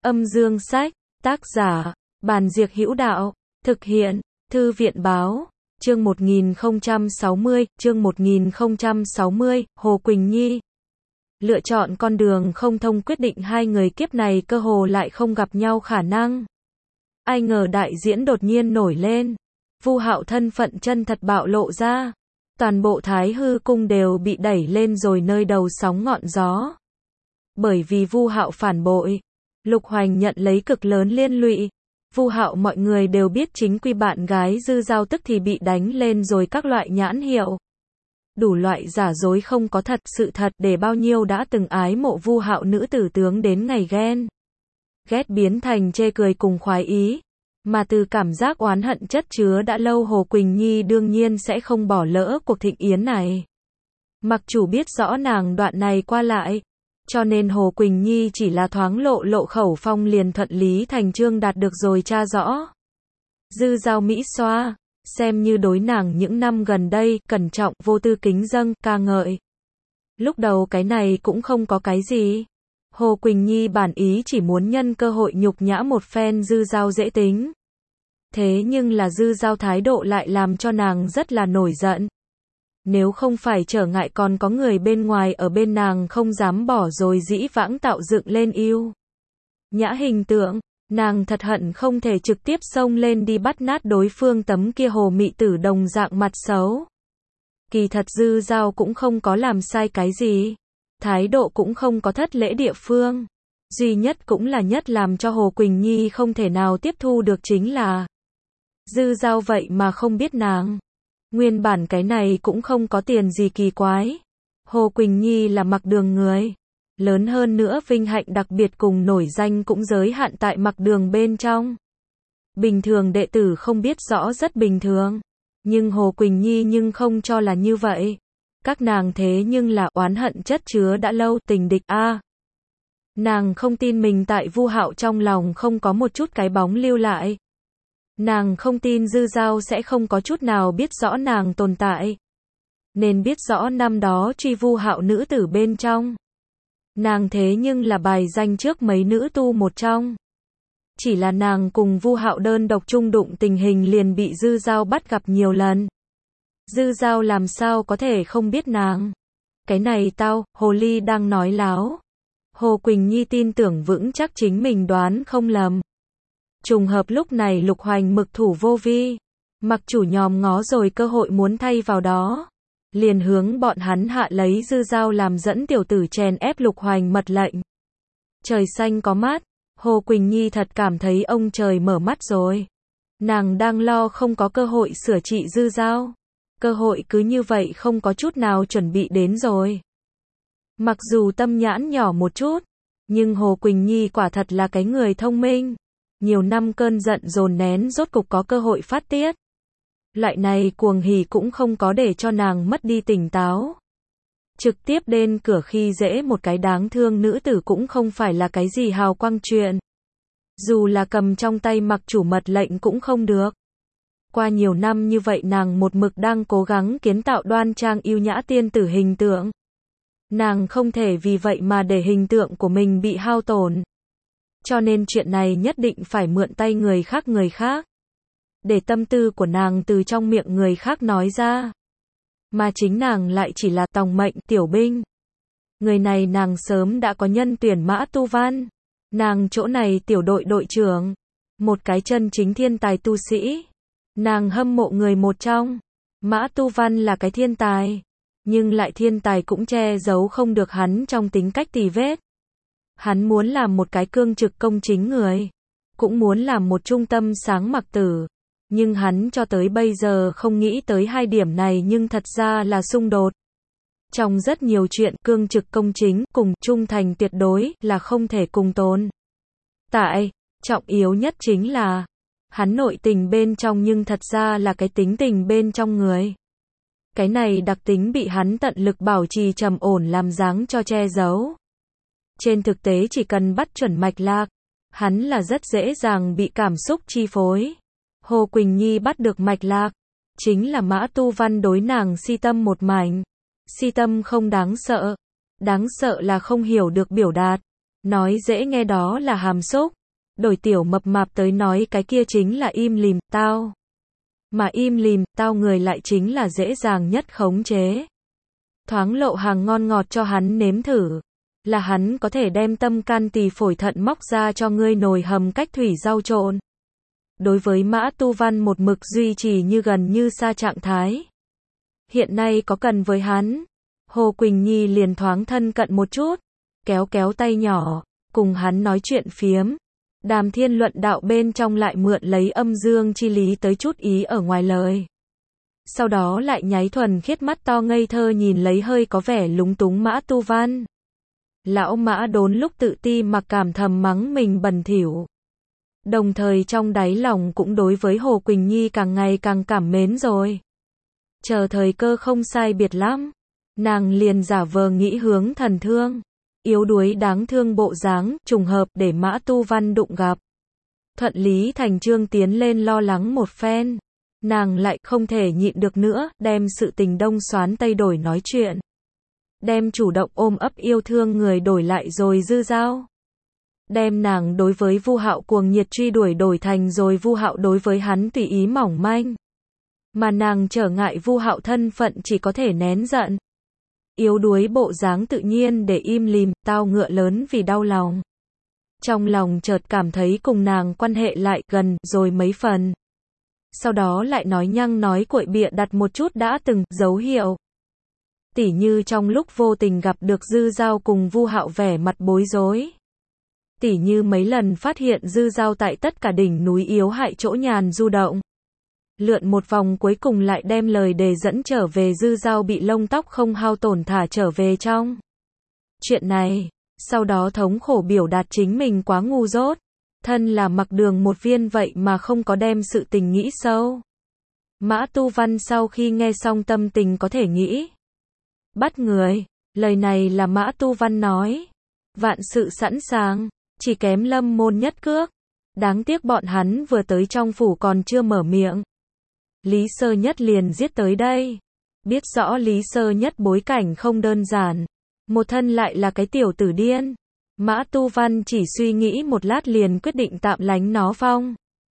Âm dương sách, tác giả, Bàn Diệc Hữu Đạo, thực hiện, Thư viện báo, chương 1060, Hồ Quỳnh Nhi. Lựa chọn con đường không thông quyết định hai người kiếp này cơ hồ lại không gặp nhau khả năng. Ai ngờ đại diễn đột nhiên nổi lên. Vu Hạo thân phận chân thật bạo lộ ra. Toàn bộ Thái Hư cung đều bị đẩy lên rồi nơi đầu sóng ngọn gió. Bởi vì Vu Hạo phản bội, Lục Hoành nhận lấy cực lớn liên lụy. Vu Hạo mọi người đều biết chính quy bạn gái Dư Giao tức thì bị đánh lên rồi các loại nhãn hiệu. Đủ loại giả dối không có thật, sự thật để bao nhiêu đã từng ái mộ Vu Hạo nữ tử tướng đến ngày ghen ghét biến thành chê cười cùng khoái ý. Mà từ cảm giác oán hận chất chứa đã lâu, Hồ Quỳnh Nhi đương nhiên sẽ không bỏ lỡ cuộc thịnh yến này. Mặc chủ biết rõ nàng đoạn này qua lại, cho nên Hồ Quỳnh Nhi chỉ là thoáng lộ khẩu phong liền thuận lý thành chương đạt được rồi tra rõ. Dư Giao mỹ xoa, xem như đối nàng những năm gần đây, cẩn trọng, vô tư kính dâng, ca ngợi. Lúc đầu cái này cũng không có cái gì. Hồ Quỳnh Nhi bản ý chỉ muốn nhân cơ hội nhục nhã một phen Dư Giao dễ tính. Thế nhưng là Dư Giao thái độ lại làm cho nàng rất là nổi giận. Nếu không phải trở ngại còn có người bên ngoài ở bên, nàng không dám bỏ rồi dĩ vãng tạo dựng lên yêu nhã hình tượng. Nàng thật hận không thể trực tiếp xông lên đi bắt nát đối phương tấm kia hồ mị tử đồng dạng mặt xấu. Kỳ thật Dư Giao cũng không có làm sai cái gì. Thái độ cũng không có thất lễ địa phương. Duy nhất cũng là nhất làm cho Hồ Quỳnh Nhi không thể nào tiếp thu được chính là Dư Giao vậy mà không biết nàng. Nguyên bản cái này cũng không có tiền gì kỳ quái. Hồ Quỳnh Nhi là Mặc Đường người. Lớn hơn nữa vinh hạnh đặc biệt cùng nổi danh cũng giới hạn tại Mặc Đường bên trong. Bình thường đệ tử không biết rõ rất bình thường. Nhưng Hồ Quỳnh Nhi nhưng không cho là như vậy. Các nàng thế nhưng là oán hận chất chứa đã lâu, tình địch a. Nàng không tin mình tại Vu Hạo trong lòng không có một chút cái bóng lưu lại. Nàng không tin Dư Giao sẽ không có chút nào biết rõ nàng tồn tại. Nên biết rõ năm đó truy Vu Hạo nữ tử bên trong. Nàng thế nhưng là bài danh trước mấy nữ tu một trong. Chỉ là nàng cùng Vu Hạo đơn độc chung đụng tình hình liền bị Dư Giao bắt gặp nhiều lần. Dư Giao làm sao có thể không biết nàng. Cái này tao, Hồ Ly đang nói láo. Hồ Quỳnh Nhi tin tưởng vững chắc chính mình đoán không lầm. Trùng hợp lúc này Lục Hoành mực thủ vô vi. Mặc chủ nhòm ngó rồi cơ hội muốn thay vào đó. Liền hướng bọn hắn hạ lấy Dư Giao làm dẫn tiểu tử chèn ép Lục Hoành mật lệnh. Trời xanh có mắt. Hồ Quỳnh Nhi thật cảm thấy ông trời mở mắt rồi. Nàng đang lo không có cơ hội sửa trị Dư Giao. Cơ hội cứ như vậy không có chút nào chuẩn bị đến rồi. Mặc dù tâm nhãn nhỏ một chút, nhưng Hồ Quỳnh Nhi quả thật là cái người thông minh. Nhiều năm cơn giận dồn nén rốt cục có cơ hội phát tiết. Loại này cuồng hỉ cũng không có để cho nàng mất đi tỉnh táo. Trực tiếp đến cửa khi dễ một cái đáng thương nữ tử cũng không phải là cái gì hào quang chuyện. Dù là cầm trong tay Mặc chủ mật lệnh cũng không được. Qua nhiều năm như vậy nàng một mực đang cố gắng kiến tạo đoan trang yêu nhã tiên tử hình tượng. Nàng không thể vì vậy mà để hình tượng của mình bị hao tổn. Cho nên chuyện này nhất định phải mượn tay người khác. Để tâm tư của nàng từ trong miệng người khác nói ra. Mà chính nàng lại chỉ là tòng mệnh tiểu binh. Người này nàng sớm đã có nhân tuyển Mã Tu Văn. Nàng chỗ này tiểu đội đội trưởng. Một cái chân chính thiên tài tu sĩ. Nàng hâm mộ người một trong. Mã Tu Văn là cái thiên tài. Nhưng lại thiên tài cũng che giấu không được hắn trong tính cách tì vết. Hắn muốn làm một cái cương trực công chính người. Cũng muốn làm một trung tâm sáng mặc tử. Nhưng hắn cho tới bây giờ không nghĩ tới hai điểm này, nhưng thật ra là xung đột. Trong rất nhiều chuyện, cương trực công chính cùng trung thành tuyệt đối là không thể cùng tồn tại. Trọng yếu nhất chính là hắn nội tình bên trong nhưng thật ra là cái tính tình bên trong người. Cái này đặc tính bị hắn tận lực bảo trì trầm ổn làm dáng cho che giấu. Trên thực tế chỉ cần bắt chuẩn mạch lạc, hắn là rất dễ dàng bị cảm xúc chi phối. Hồ Quỳnh Nhi bắt được mạch lạc, chính là Mã Tu Văn đối nàng si tâm một mảnh. Si tâm không đáng sợ là không hiểu được biểu đạt. Nói dễ nghe đó là hàm xúc, Đổi tiểu mập mạp tới nói cái kia chính là im lìm, tao. Mà im lìm, tao người lại chính là dễ dàng nhất khống chế. Thoáng lộ hàng ngon ngọt cho hắn nếm thử. Là hắn có thể đem tâm can tỳ phổi thận móc ra cho ngươi nồi hầm cách thủy rau trộn. Đối với Mã Tu Văn một mực duy trì như gần như xa trạng thái. Hiện nay có cần với hắn. Hồ Quỳnh Nhi liền thoáng thân cận một chút. Kéo kéo tay nhỏ. Cùng hắn nói chuyện phiếm. Đàm thiên luận đạo bên trong lại mượn lấy âm dương chi lý tới chút ý ở ngoài lời. Sau đó lại nháy thuần khiết mắt to ngây thơ nhìn lấy hơi có vẻ lúng túng Mã Tu Văn. Lão Mã đốn lúc tự ti mặc cảm thầm mắng mình bẩn thỉu. Đồng thời trong đáy lòng cũng đối với Hồ Quỳnh Nhi càng ngày càng cảm mến rồi. Chờ thời cơ không sai biệt lắm. Nàng liền giả vờ nghĩ hướng thần thương. Yếu đuối đáng thương bộ dáng, trùng hợp để Mã Tu Văn đụng gặp. Thuận lý thành chương tiến lên lo lắng một phen. Nàng lại không thể nhịn được nữa, đem sự tình đông xoán tây đổi nói chuyện. Đem chủ động ôm ấp yêu thương người đổi lại rồi Dư Dao. Đem nàng đối với Vu Hạo cuồng nhiệt truy đuổi đổi thành rồi Vu Hạo đối với hắn tùy ý mỏng manh. Mà nàng trở ngại Vu Hạo thân phận chỉ có thể nén giận. Yếu đuối bộ dáng tự nhiên để im lìm, tao ngựa lớn vì đau lòng. Trong lòng chợt cảm thấy cùng nàng quan hệ lại gần rồi mấy phần. Sau đó lại nói nhăng nói cuội bịa đặt một chút đã từng dấu hiệu. Tỉ như trong lúc vô tình gặp được Dư Dao cùng Vu Hạo vẻ mặt bối rối. Tỉ như mấy lần phát hiện Dư Dao tại tất cả đỉnh núi yếu hại chỗ nhàn du động. Lượn một vòng cuối cùng lại đem lời đề dẫn trở về Dư Dao bị lông tóc không hao tổn thả trở về trong. Chuyện này, sau đó thống khổ biểu đạt chính mình quá ngu dốt. Thân là mặc đường một viên vậy mà không có đem sự tình nghĩ sâu. Mã Tu Văn sau khi nghe xong tâm tình có thể nghĩ. Bắt người, lời này là Mã Tu Văn nói. Vạn sự sẵn sàng, chỉ kém Lâm Môn nhất cước. Đáng tiếc bọn hắn vừa tới trong phủ còn chưa mở miệng. Lý Sơ Nhất liền giết tới đây. Biết rõ Lý Sơ Nhất bối cảnh không đơn giản. Một thân lại là cái tiểu tử điên. Mã Tu Văn chỉ suy nghĩ một lát liền quyết định tạm lánh nó phong.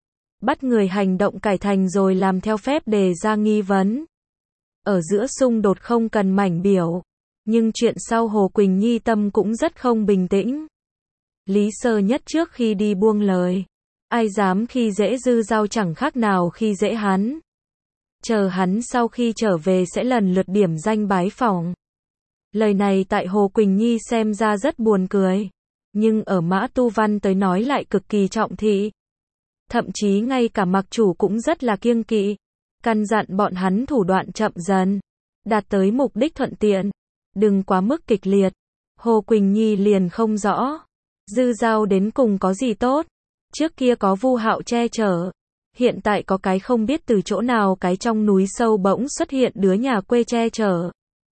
Bắt người hành động cải thành rồi làm theo phép đề ra nghi vấn. Ở giữa xung đột không cần mảnh biểu. Nhưng chuyện sau Hồ Quỳnh Nhi tâm cũng rất không bình tĩnh. Lý Sơ Nhất trước khi đi buông lời. Ai dám khi dễ Dư Dao chẳng khác nào khi dễ hắn. Chờ hắn sau khi trở về sẽ lần lượt điểm danh bái phỏng. Lời này tại Hồ Quỳnh Nhi xem ra rất buồn cười. Nhưng ở Mã Tu Văn tới nói lại cực kỳ trọng thị. Thậm chí ngay cả mặc chủ cũng rất là kiêng kỵ. Căn dặn bọn hắn thủ đoạn chậm dần. Đạt tới mục đích thuận tiện. Đừng quá mức kịch liệt. Hồ Quỳnh Nhi liền không rõ. Dư Dao đến cùng có gì tốt. Trước kia có Vu Hạo che chở. Hiện tại có cái không biết từ chỗ nào cái trong núi sâu bỗng xuất hiện đứa nhà quê che chở.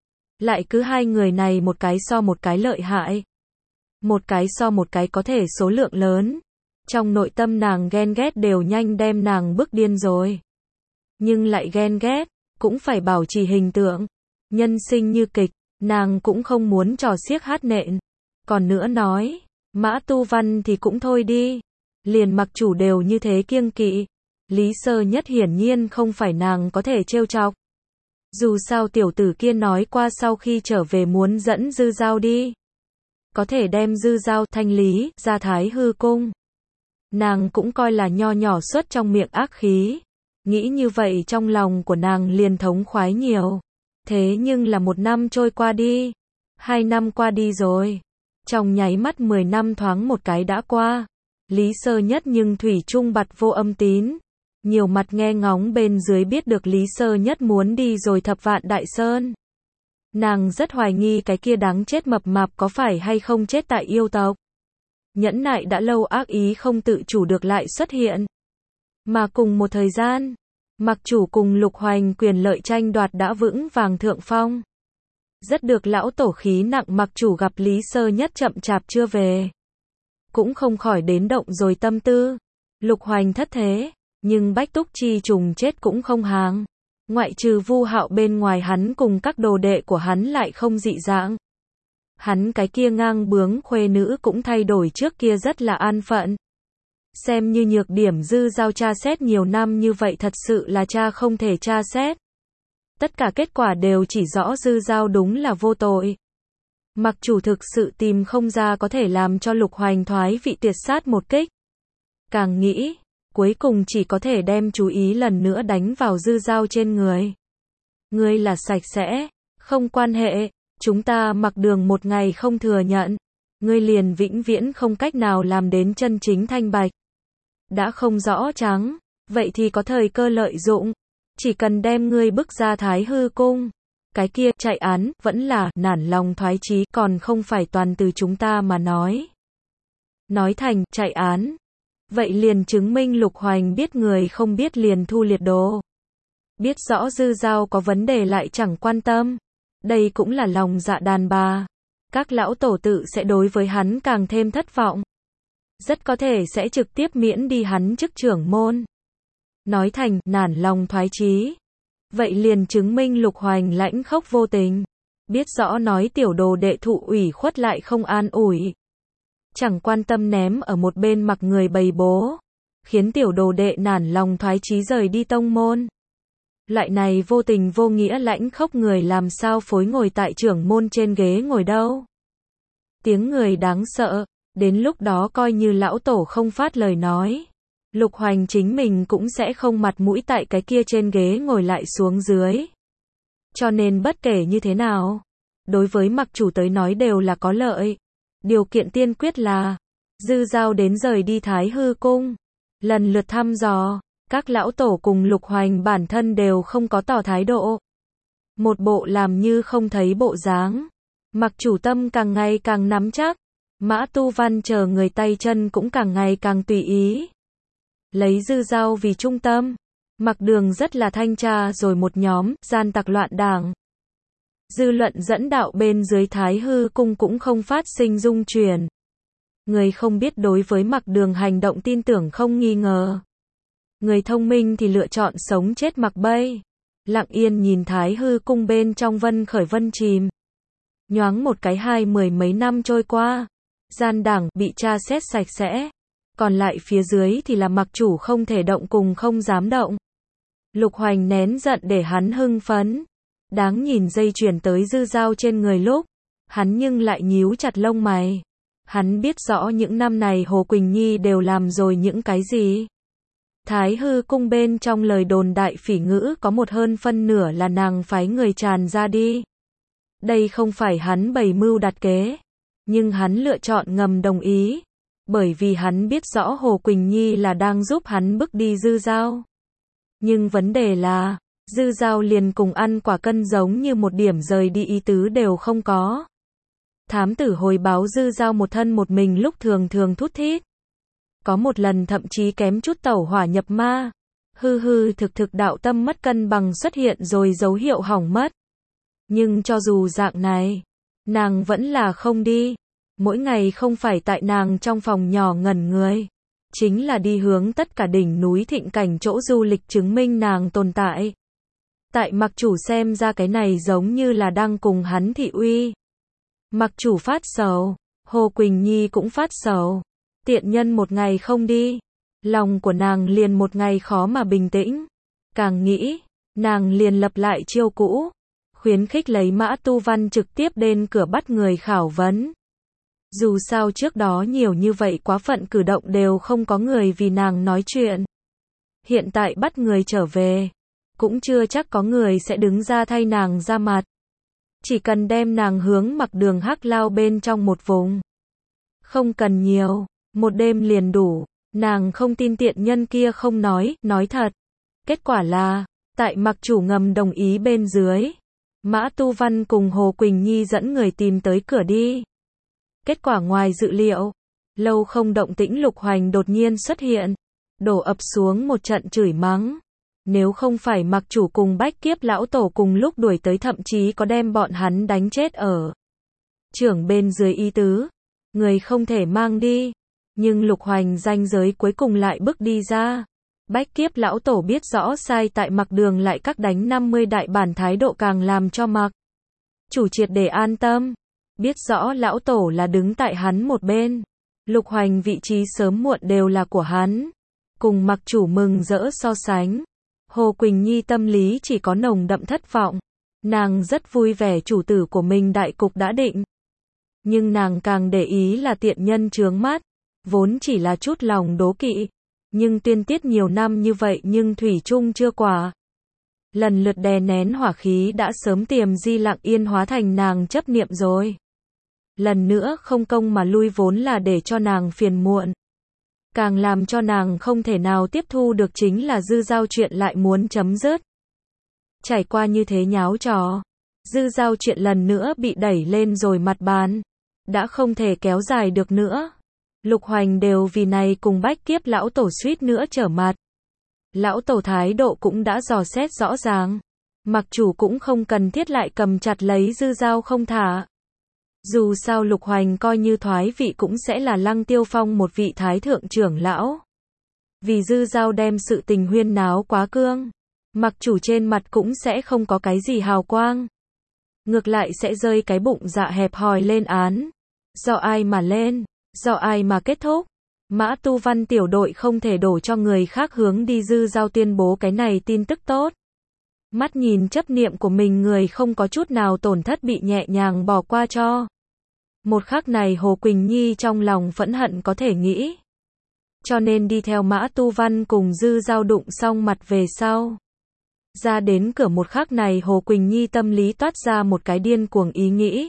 Lại cứ hai người này một cái so một cái lợi hại. Một cái so một cái có thể số lượng lớn. Trong nội tâm nàng ghen ghét đều nhanh đem nàng bức điên rồi. Nhưng lại ghen ghét, cũng phải bảo trì hình tượng. Nhân sinh như kịch, nàng cũng không muốn trò xiếc hát nện. Còn nữa nói, Mã Tu Văn thì cũng thôi đi. Liền mặc chủ đều như thế kiêng kỵ. Lý Sơ Nhất hiển nhiên không phải nàng có thể trêu chọc. Dù sao tiểu tử kia nói qua sau khi trở về muốn dẫn Dư Dao đi. Có thể đem Dư Dao thanh lý ra Thái Hư Cung. Nàng cũng coi là nho nhỏ xuất trong miệng ác khí. Nghĩ như vậy trong lòng của nàng liền thống khoái nhiều. Thế nhưng là 1 năm trôi qua đi. 2 năm qua đi rồi. Trong nháy mắt 10 năm thoáng một cái đã qua. Lý Sơ Nhất nhưng thủy chung bặt vô âm tín. Nhiều mặt nghe ngóng bên dưới biết được Lý Sơ Nhất muốn đi rồi Thập Vạn Đại Sơn. Nàng rất hoài nghi cái kia đáng chết mập mạp có phải hay không chết tại yêu tộc. Nhẫn nại đã lâu ác ý không tự chủ được lại xuất hiện. Mà cùng một thời gian, mặc chủ cùng Lục Hoành quyền lợi tranh đoạt đã vững vàng thượng phong. Rất được lão tổ khí nặng mặc chủ gặp Lý Sơ Nhất chậm chạp chưa về. Cũng không khỏi đến động rồi tâm tư. Lục Hoành thất thế, nhưng Bách Túc Chi trùng chết cũng không hàng. Ngoại trừ Vu Hạo bên ngoài hắn cùng các đồ đệ của hắn lại không dị dạng. Hắn cái kia ngang bướng khuê nữ cũng thay đổi trước kia rất là an phận. Xem như nhược điểm Dư Giao tra xét nhiều năm như vậy thật sự là cha không thể tra xét. Tất cả kết quả đều chỉ rõ Dư Giao đúng là vô tội. Mặc chủ thực sự tìm không ra có thể làm cho Lục Hoành thoái vị tuyệt sát một kích. Càng nghĩ, cuối cùng chỉ có thể đem chú ý lần nữa đánh vào Dư Giao trên người. Ngươi là sạch sẽ, không quan hệ, chúng ta Mặc Đường một ngày không thừa nhận, ngươi liền vĩnh viễn không cách nào làm đến chân chính thanh bạch. Đã không rõ trắng, vậy thì có thời cơ lợi dụng, chỉ cần đem ngươi bức ra Thái Hư Cung. Cái kia, chạy án, vẫn là, nản lòng thoái chí, còn không phải toàn từ chúng ta mà nói. Nói thành, chạy án. Vậy liền chứng minh Lục Hoành biết người không biết liền thu liệt đồ. Biết rõ Dư Giao có vấn đề lại chẳng quan tâm. Đây cũng là lòng dạ đàn bà. Các lão tổ tự sẽ đối với hắn càng thêm thất vọng. Rất có thể sẽ trực tiếp miễn đi hắn chức trưởng môn. Nói thành, nản lòng thoái chí. Vậy liền chứng minh Lục Hoành lãnh khốc vô tình. Biết rõ nói tiểu đồ đệ thụ ủy khuất lại không an ủi. Chẳng quan tâm ném ở một bên mặc người bày bố. Khiến tiểu đồ đệ nản lòng thoái chí rời đi tông môn. Loại này vô tình vô nghĩa lãnh khốc người làm sao phối ngồi tại trưởng môn trên ghế ngồi đâu. Tiếng người đáng sợ. Đến lúc đó coi như lão tổ không phát lời nói. Lục Hoành chính mình cũng sẽ không mặt mũi tại cái kia trên ghế ngồi lại xuống dưới. Cho nên bất kể như thế nào, đối với Mặc chủ tới nói đều là có lợi. Điều kiện tiên quyết là, Dư Giao đến rời đi Thái Hư Cung. Lần lượt thăm dò, các lão tổ cùng Lục Hoành bản thân đều không có tỏ thái độ. Một bộ làm như không thấy bộ dáng. Mặc chủ tâm càng ngày càng nắm chắc. Mã Tu Văn chờ người tay chân cũng càng ngày càng tùy ý. Lấy Dư Giao vì trung tâm. Mặc Đường rất là thanh tra rồi một nhóm, gian tặc loạn đảng. Dư luận dẫn đạo bên dưới Thái Hư Cung cũng không phát sinh dung chuyển. Người không biết đối với Mặc Đường hành động tin tưởng không nghi ngờ. Người thông minh thì lựa chọn sống chết mặc bay. Lặng yên nhìn Thái Hư Cung bên trong vân khởi vân chìm. Nhoáng một cái mười mấy năm trôi qua. Gian đảng bị tra xét sạch sẽ. Còn lại phía dưới thì là Mặc chủ không thể động cùng không dám động. Lục Hoành nén giận để hắn hưng phấn. Đáng nhìn dây chuyền tới Dư Giao trên người lúc. Hắn nhưng lại nhíu chặt lông mày. Hắn biết rõ những năm này Hồ Quỳnh Nhi đều làm rồi những cái gì. Thái Hư Cung bên trong lời đồn đại phỉ ngữ có một hơn phân nửa là nàng phái người tràn ra đi. Đây không phải hắn bày mưu đặt kế. Nhưng hắn lựa chọn ngầm đồng ý. Bởi vì hắn biết rõ Hồ Quỳnh Nhi là đang giúp hắn bức đi Dư Giao. Nhưng vấn đề là, Dư Giao liền cùng ăn quả cân giống như một điểm rời đi ý tứ đều không có. Thám tử hồi báo Dư Giao một thân một mình lúc thường thường thút thít. Có một lần thậm chí kém chút tẩu hỏa nhập ma. Thực đạo tâm mất cân bằng xuất hiện rồi dấu hiệu hỏng mất. Nhưng cho dù dạng này, nàng vẫn là không đi. Mỗi ngày không phải tại nàng trong phòng nhỏ ngẩn người. Chính là đi hướng tất cả đỉnh núi thịnh cảnh chỗ du lịch chứng minh nàng tồn tại. Tại Mặc chủ xem ra cái này giống như là đang cùng hắn thị uy. Mặc chủ phát sầu. Hồ Quỳnh Nhi cũng phát sầu. Tiện nhân một ngày không đi. Lòng của nàng liền một ngày khó mà bình tĩnh. Càng nghĩ, nàng liền lập lại chiêu cũ. Khuyến khích lấy Mã Tu Văn trực tiếp đến cửa bắt người khảo vấn. Dù sao trước đó nhiều như vậy quá phận cử động đều không có người vì nàng nói chuyện. Hiện tại bắt người trở về. Cũng chưa chắc có người sẽ đứng ra thay nàng ra mặt. Chỉ cần đem nàng hướng Mặc Đường hắc lao bên trong một vùng. Không cần nhiều. Một đêm liền đủ. Nàng không tin tiện nhân kia không nói thật. Kết quả là, tại Mặc chủ ngầm đồng ý bên dưới. Mã Tu Văn cùng Hồ Quỳnh Nhi dẫn người tìm tới cửa đi. Kết quả ngoài dự liệu. Lâu không động tĩnh Lục Hoành đột nhiên xuất hiện. Đổ ập xuống một trận chửi mắng. Nếu không phải Mặc chủ cùng Bách Kiếp lão tổ cùng lúc đuổi tới thậm chí có đem bọn hắn đánh chết ở. Trưởng bên dưới ý tứ. Người không thể mang đi. Nhưng Lục Hoành ranh giới cuối cùng lại bước đi ra. Bách Kiếp lão tổ biết rõ sai tại Mặc Đường lại các đánh 50 đại bản thái độ càng làm cho Mặc chủ triệt để an tâm. Biết rõ lão tổ là đứng tại hắn một bên. Lục Hoành vị trí sớm muộn đều là của hắn. Cùng Mặc Chủ mừng rỡ so sánh, Hồ Quỳnh Nhi tâm lý chỉ có nồng đậm thất vọng. Nàng rất vui vẻ chủ tử của mình đại cục đã định. Nhưng nàng càng để ý là tiện nhân chướng mắt. Vốn chỉ là chút lòng đố kỵ. Nhưng tuyên tiết nhiều năm như vậy nhưng thủy chung chưa quả. Lần lượt đè nén hỏa khí đã sớm tiềm di lặng yên hóa thành nàng chấp niệm rồi. Lần nữa không công mà lui vốn là để cho nàng phiền muộn. Càng làm cho nàng không thể nào tiếp thu được chính là Dư Giao chuyện lại muốn chấm dứt. Trải qua như thế nháo trò, Dư Giao chuyện lần nữa bị đẩy lên rồi mặt bàn. Đã không thể kéo dài được nữa. Lục Hoành đều vì này cùng Bách Kiếp lão tổ suýt nữa trở mặt. Lão tổ thái độ cũng đã dò xét rõ ràng. Mặc Chủ cũng không cần thiết lại cầm chặt lấy Dư Giao không thả. Dù sao Lục Hoành coi như thoái vị cũng sẽ là Lăng Tiêu Phong một vị thái thượng trưởng lão. Vì Dư Giao đem sự tình huyên náo quá cương, Mặc Chủ trên mặt cũng sẽ không có cái gì hào quang. Ngược lại sẽ rơi cái bụng dạ hẹp hòi lên án. Do ai mà lên, do ai mà kết thúc. Mã Tu Văn tiểu đội không thể đổ cho người khác hướng đi. Dư Giao tuyên bố cái này tin tức tốt. Mắt nhìn chấp niệm của mình người không có chút nào tổn thất bị nhẹ nhàng bỏ qua cho. Một khắc này Hồ Quỳnh Nhi trong lòng phẫn hận có thể nghĩ. Cho nên đi theo Mã Tu Văn cùng Dư Giao đụng xong mặt về sau. Ra đến cửa một khắc này Hồ Quỳnh Nhi tâm lý toát ra một cái điên cuồng ý nghĩ.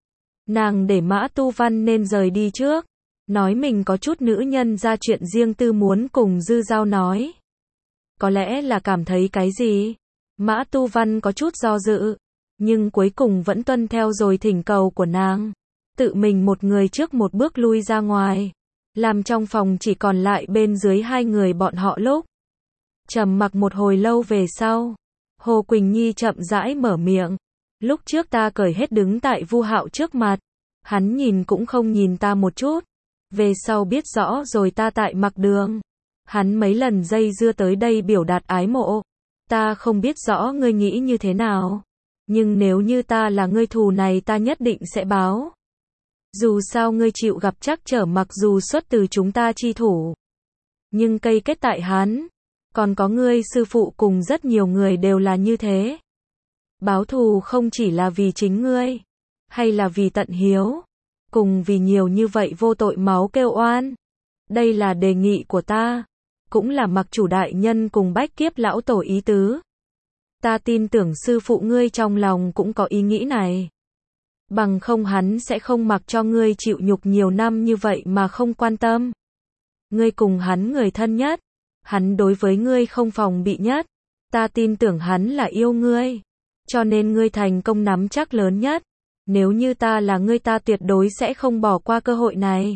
Nàng để Mã Tu Văn nên rời đi trước. Nói mình có chút nữ nhân ra chuyện riêng tư muốn cùng Dư Giao nói. Có lẽ là cảm thấy cái gì? Mã Tu Văn có chút do dự. Nhưng cuối cùng vẫn tuân theo rồi thỉnh cầu của nàng. Tự mình một người trước một bước lui ra ngoài. Làm trong phòng chỉ còn lại bên dưới hai người bọn họ lúc. Trầm mặc một hồi lâu về sau. Hồ Quỳnh Nhi chậm rãi mở miệng. Lúc trước ta cởi hết đứng tại Vu Hạo trước mặt. Hắn nhìn cũng không nhìn ta một chút. Về sau biết rõ rồi ta tại Mặc Đường. Hắn mấy lần dây dưa tới đây biểu đạt ái mộ. Ta không biết rõ ngươi nghĩ như thế nào. Nhưng nếu như ta là ngươi thù này ta nhất định sẽ báo. Dù sao ngươi chịu gặp trắc trở mặc dù xuất từ chúng ta chi thủ. Nhưng cây kết tại hắn. Còn có ngươi sư phụ cùng rất nhiều người đều là như thế. Báo thù không chỉ là vì chính ngươi. Hay là vì tận hiếu. Cùng vì nhiều như vậy vô tội máu kêu oan. Đây là đề nghị của ta. Cũng là Mặc Chủ đại nhân cùng Bách Kiếp lão tổ ý tứ. Ta tin tưởng sư phụ ngươi trong lòng cũng có ý nghĩ này. Bằng không hắn sẽ không mặc cho ngươi chịu nhục nhiều năm như vậy mà không quan tâm. Ngươi cùng hắn người thân nhất. Hắn đối với ngươi không phòng bị nhất. Ta tin tưởng hắn là yêu ngươi. Cho nên ngươi thành công nắm chắc lớn nhất. Nếu như ta là ngươi ta tuyệt đối sẽ không bỏ qua cơ hội này.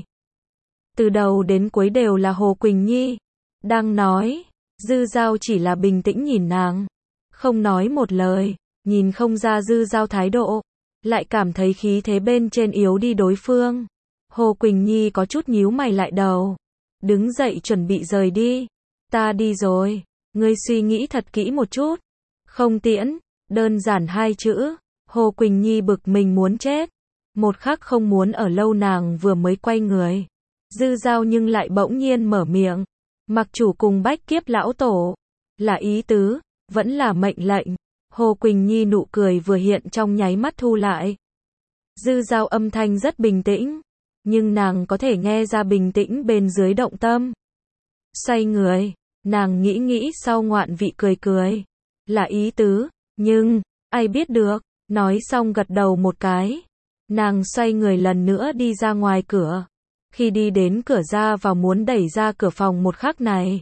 Từ đầu đến cuối đều là Hồ Quỳnh Nhi đang nói. Dư Giao chỉ là bình tĩnh nhìn nàng. Không nói một lời. Nhìn không ra Dư Giao thái độ. Lại cảm thấy khí thế bên trên yếu đi đối phương. Hồ Quỳnh Nhi có chút nhíu mày lại đầu. Đứng dậy chuẩn bị rời đi. Ta đi rồi. Ngươi suy nghĩ thật kỹ một chút. Không tiễn. Đơn giản hai chữ. Hồ Quỳnh Nhi bực mình muốn chết. Một khắc không muốn ở lâu nàng vừa mới quay người. Dư Giao nhưng lại bỗng nhiên mở miệng. Mặc Chủ cùng Bách Kiếp lão tổ. Là ý tứ. Vẫn là mệnh lệnh. Hồ Quỳnh Nhi nụ cười vừa hiện trong nháy mắt thu lại. Dư Giao âm thanh rất bình tĩnh. Nhưng nàng có thể nghe ra bình tĩnh bên dưới động tâm. Xoay người. Nàng nghĩ nghĩ sau ngoạn vị cười cười. Là ý tứ. Nhưng, ai biết được. Nói xong gật đầu một cái. Nàng xoay người lần nữa đi ra ngoài cửa. Khi đi đến cửa ra vào muốn đẩy ra cửa phòng một khắc này.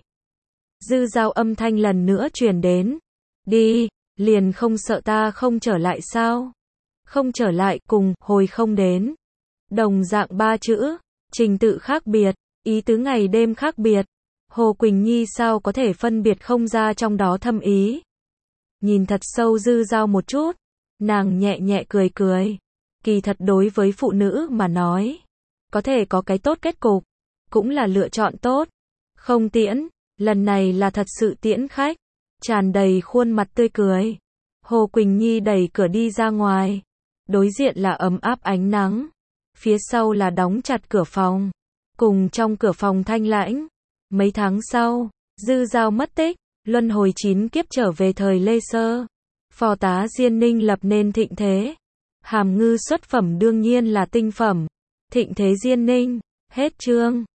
Dư Giao âm thanh lần nữa truyền đến. Đi, liền không sợ ta không trở lại sao? Không trở lại cùng, hồi không đến. Đồng dạng ba chữ, trình tự khác biệt, ý tứ ngày đêm khác biệt. Hồ Quỳnh Nhi sao có thể phân biệt không ra trong đó thâm ý. Nhìn thật sâu Dư Giao một chút. Nàng nhẹ nhẹ cười cười. Kỳ thật đối với phụ nữ mà nói. Có thể có cái tốt kết cục. Cũng là lựa chọn tốt. Không tiễn. Lần này là thật sự tiễn khách. Tràn đầy khuôn mặt tươi cười. Hồ Quỳnh Nhi đẩy cửa đi ra ngoài. Đối diện là ấm áp ánh nắng. Phía sau là đóng chặt cửa phòng. Cùng trong cửa phòng Thanh Lãnh. Mấy tháng sau, Dư Dao mất tích, luân hồi 9 kiếp trở về thời Lê Sơ. Phò tá Diên Ninh lập nên thịnh thế. Hàm Ngư xuất phẩm đương nhiên là tinh phẩm. Thịnh thế Diên Ninh. Hết chương.